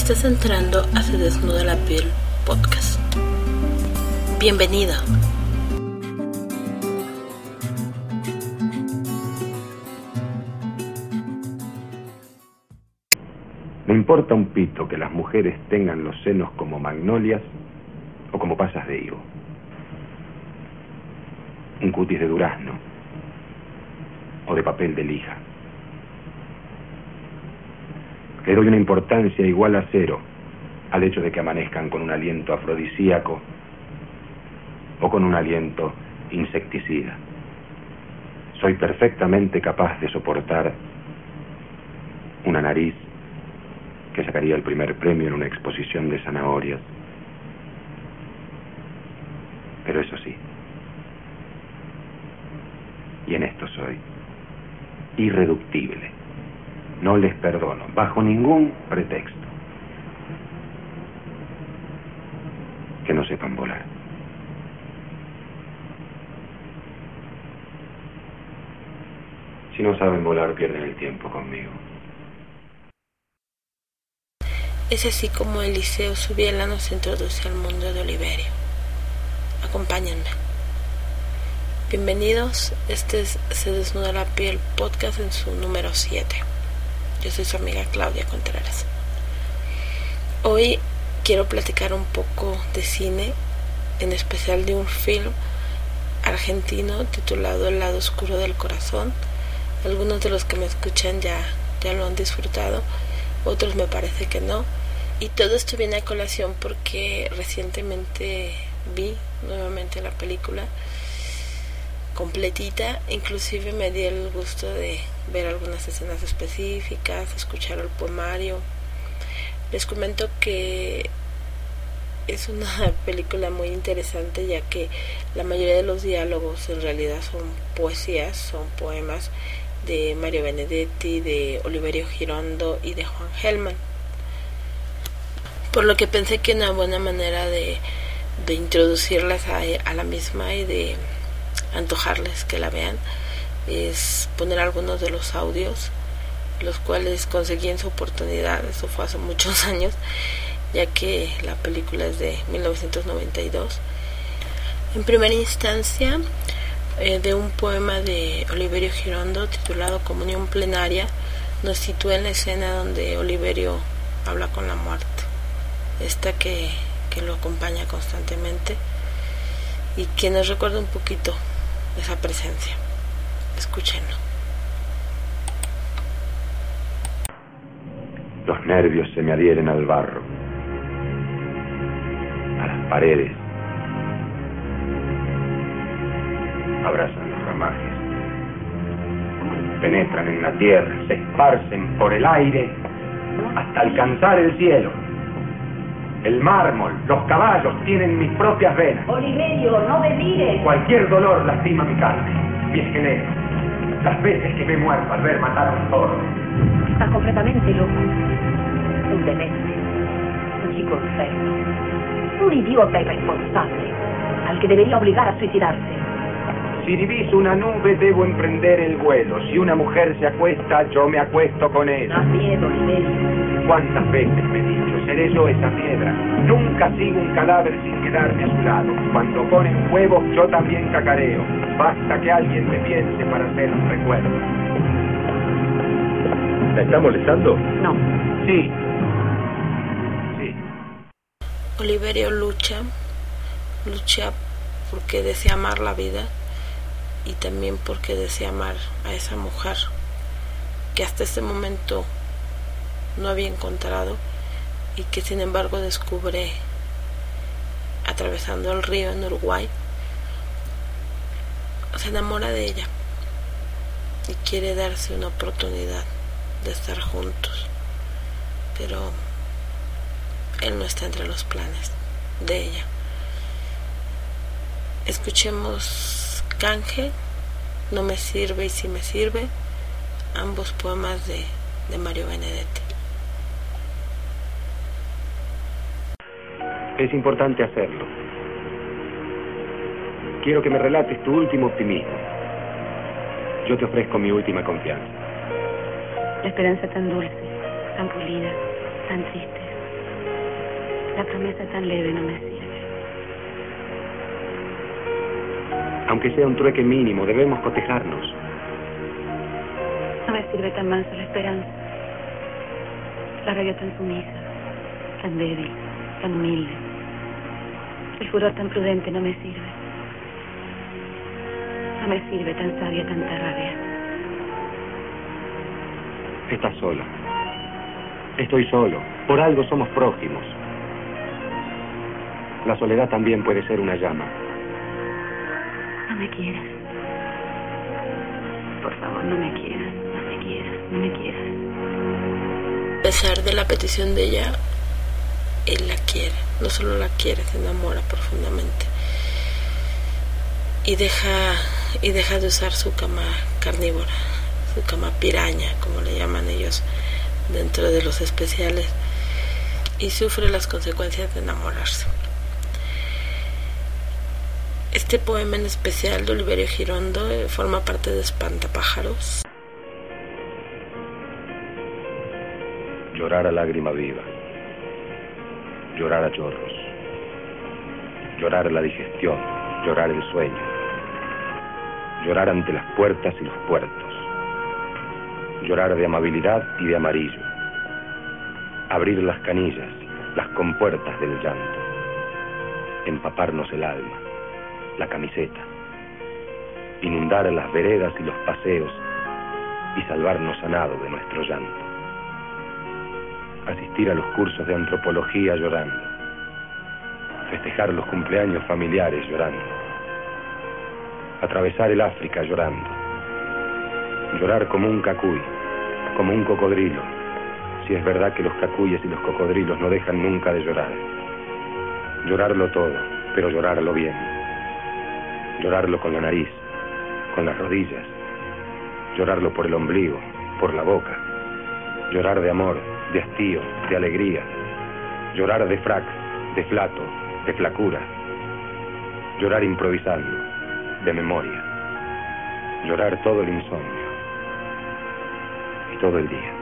Estás entrando a Se Desnuda la Piel podcast. Bienvenido. Me importa un pito que las mujeres tengan los senos como magnolias o como pasas de higo. Un cutis de durazno o de papel de lija. Le doy una importancia igual a cero al hecho de que amanezcan con un aliento afrodisíaco o con un aliento insecticida. Soy perfectamente capaz de soportar una nariz que sacaría el primer premio en una exposición de zanahorias. Pero eso sí, y en esto soy irreductible. No les perdono, bajo ningún pretexto, que no sepan volar. Si no saben volar, pierden el tiempo conmigo. Es así como Eliseo Subiela nos introduce al mundo de Oliverio. Acompáñenme. Bienvenidos, este es Se Desnuda la Piel podcast en su número 7. Yo soy su amiga Claudia Contreras. Hoy quiero platicar un poco de cine, en especial de un film argentino titulado El lado oscuro del corazón. Algunos de los que me escuchan ya lo han disfrutado, otros me parece que no. Y todo esto viene a colación porque recientemente vi nuevamente la película completita, inclusive me di el gusto de ver algunas escenas específicas, escuchar el poemario. Les comento que es una película muy interesante, ya que la mayoría de los diálogos en realidad son poesías, son poemas de Mario Benedetti, de Oliverio Girondo y de Juan Gelman. Por lo que pensé que una buena manera de introducirlas a la misma y de antojarles que la vean es poner algunos de los audios, los cuales conseguí en su oportunidad. Eso fue hace muchos años, ya que la película es de 1992. En primera instancia, de un poema de Oliverio Girondo titulado Comunión Plenaria, nos sitúa en la escena donde Oliverio habla con la muerte, esta que lo acompaña constantemente y que nos recuerda un poquito esa presencia. Escúchenlo. Los nervios se me adhieren al barro, a las paredes, abrazan los ramajes, penetran en la tierra, se esparcen por el aire hasta alcanzar el cielo. El mármol, los caballos tienen mis propias venas. Oliverio, no me mires. Cualquier dolor lastima mi carne, mi esqueleto. Las veces que me he muerto al ver matar a un toro. Está completamente loco. Un demente. Un chico enfermo. Un idiota irresponsable, al que debería obligar a suicidarse. Si diviso una nube, debo emprender el vuelo. Si una mujer se acuesta, yo me acuesto con ella. Da miedo, Oliverio. ¿Cuántas veces me he dicho, seré yo esa piedra? Nunca sigo un cadáver sin quedarme a su lado. Cuando ponen huevos, yo también cacareo. Basta que alguien me piense para hacer un recuerdo. ¿La está molestando? No. Sí. Oliverio lucha porque desea amar la vida y también porque desea amar a esa mujer que hasta ese momento no había encontrado y que sin embargo descubre atravesando el río en Uruguay. Se enamora de ella y quiere darse una oportunidad de estar juntos, pero él no está entre los planes de ella. Escuchemos Canje, No me sirve y si me sirve, ambos poemas de Mario Benedetti. Es importante hacerlo. Quiero que me relates tu último optimismo. Yo te ofrezco mi última confianza. La esperanza tan dulce, tan pulida, tan triste. La promesa tan leve no me sirve. Aunque sea un trueque mínimo, debemos cotejarnos. No me sirve tan mansa la esperanza. La rabia tan sumisa, tan débil, tan humilde. El furor tan prudente no me sirve. No me sirve tan sabia tanta rabia. Estás sola. Estoy solo. Por algo somos prójimos. La soledad también puede ser una llama. No me quieras. Por favor, no me quieras. No me quieras. No me quieras. A pesar de la petición de ella, él la quiere. No solo la quiere, se enamora profundamente. Y deja de usar su cama carnívora, su cama piraña, como le llaman ellos dentro de los especiales, y sufre las consecuencias de enamorarse. Este poema en especial de Oliverio Girondo forma parte de Espantapájaros. Llorar a lágrima viva, llorar a chorros, llorar la digestión, llorar el sueño, llorar ante las puertas y los puertos, llorar de amabilidad y de amarillo, abrir las canillas, las compuertas del llanto, empaparnos el alma, la camiseta, inundar las veredas y los paseos y salvarnos a nado de nuestro llanto, asistir a los cursos de antropología llorando, festejar los cumpleaños familiares llorando, atravesar el África llorando, llorar como un cacuy, como un cocodrilo, si es verdad que los cacuyes y los cocodrilos no dejan nunca de llorar. Llorarlo todo, pero llorarlo bien. Llorarlo con la nariz, con las rodillas, llorarlo por el ombligo, por la boca, llorar de amor, de hastío, de alegría, llorar de frac, de flato, de flacura, llorar improvisando, de memoria, llorar todo el insomnio y todo el día.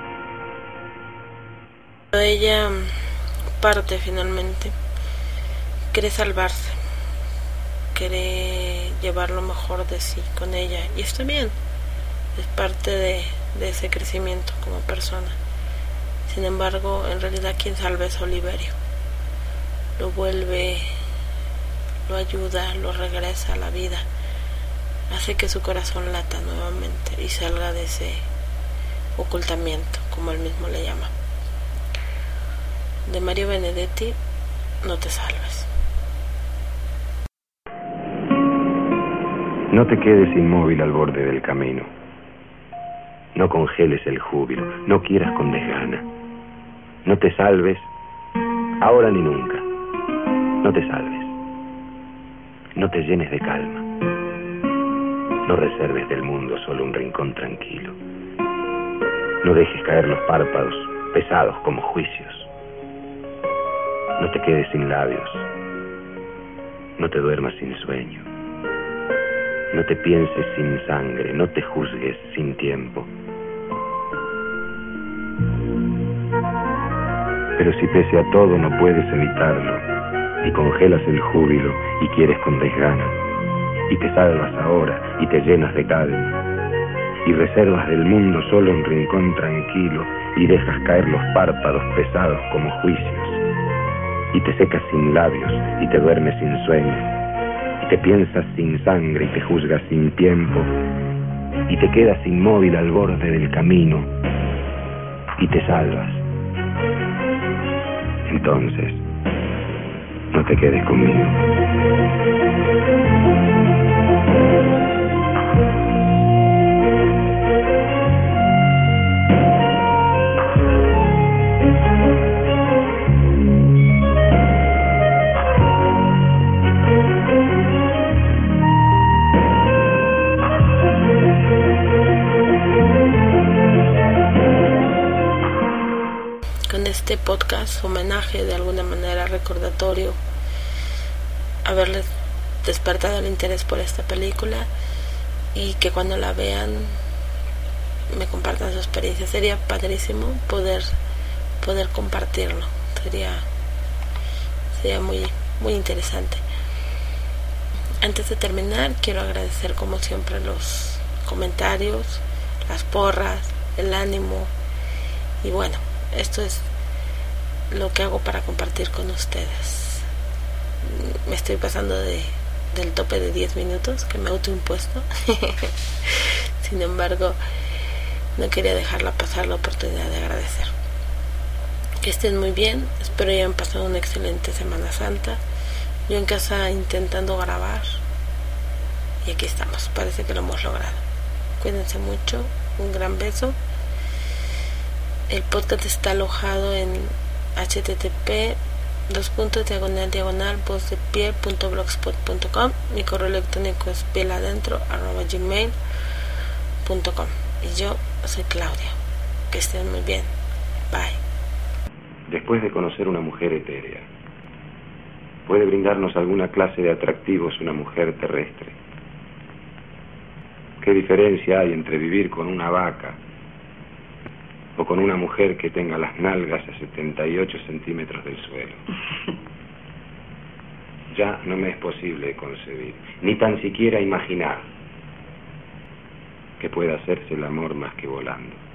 Ella parte finalmente, quiere salvarse, quiere llevar lo mejor de sí con ella, y está bien, es parte de ese crecimiento como persona. Sin embargo, en realidad quien salva es Oliverio. Lo vuelve, lo ayuda, lo regresa a la vida, hace que su corazón lata nuevamente y salga de ese ocultamiento, como él mismo le llama. De Mario Benedetti, No te salves. No te quedes inmóvil al borde del camino. No congeles el júbilo, no quieras con desgana. No te salves, ahora ni nunca. No te salves. No te llenes de calma. No reserves del mundo solo un rincón tranquilo. No dejes caer los párpados, pesados como juicios. No te quedes sin labios. No te duermas sin sueño. No te pienses sin sangre, no te juzgues sin tiempo. Pero si pese a todo no puedes evitarlo, y congelas el júbilo y quieres con desgana, y te salvas ahora y te llenas de calma, y reservas del mundo solo un rincón tranquilo, y dejas caer los párpados pesados como juicios, y te secas sin labios y te duermes sin sueño, y te piensas sin sangre y te juzgas sin tiempo, y te quedas inmóvil al borde del camino, y te salvas. Entonces, no te quedes conmigo. Este podcast, homenaje de alguna manera, recordatorio, haberles despertado el interés por esta película, y que cuando la vean me compartan su experiencia. Sería padrísimo poder compartirlo, sería sería muy, muy interesante. Antes de terminar, quiero agradecer como siempre los comentarios, las porras, el ánimo. Y bueno, esto es lo que hago para compartir con ustedes. Me estoy pasando del tope de 10 minutos que me he autoimpuesto. Sin embargo, no quería dejarla pasar la oportunidad de agradecer. Que estén muy bien, espero hayan pasado una excelente Semana Santa. Yo en casa intentando grabar y aquí estamos, parece que lo hemos logrado. Cuídense mucho, un gran beso. El podcast está alojado en http://vozdepie.blogspot.com. Mi correo electrónico es pieladentro@gmail.com. Y yo soy Claudia. Que estén muy bien. Bye. Después de conocer una mujer etérea, ¿puede brindarnos alguna clase de atractivos una mujer terrestre? ¿Qué diferencia hay entre vivir con una vaca o con una mujer que tenga las nalgas a 78 centímetros del suelo? Ya no me es posible concebir, ni tan siquiera imaginar que pueda hacerse el amor más que volando.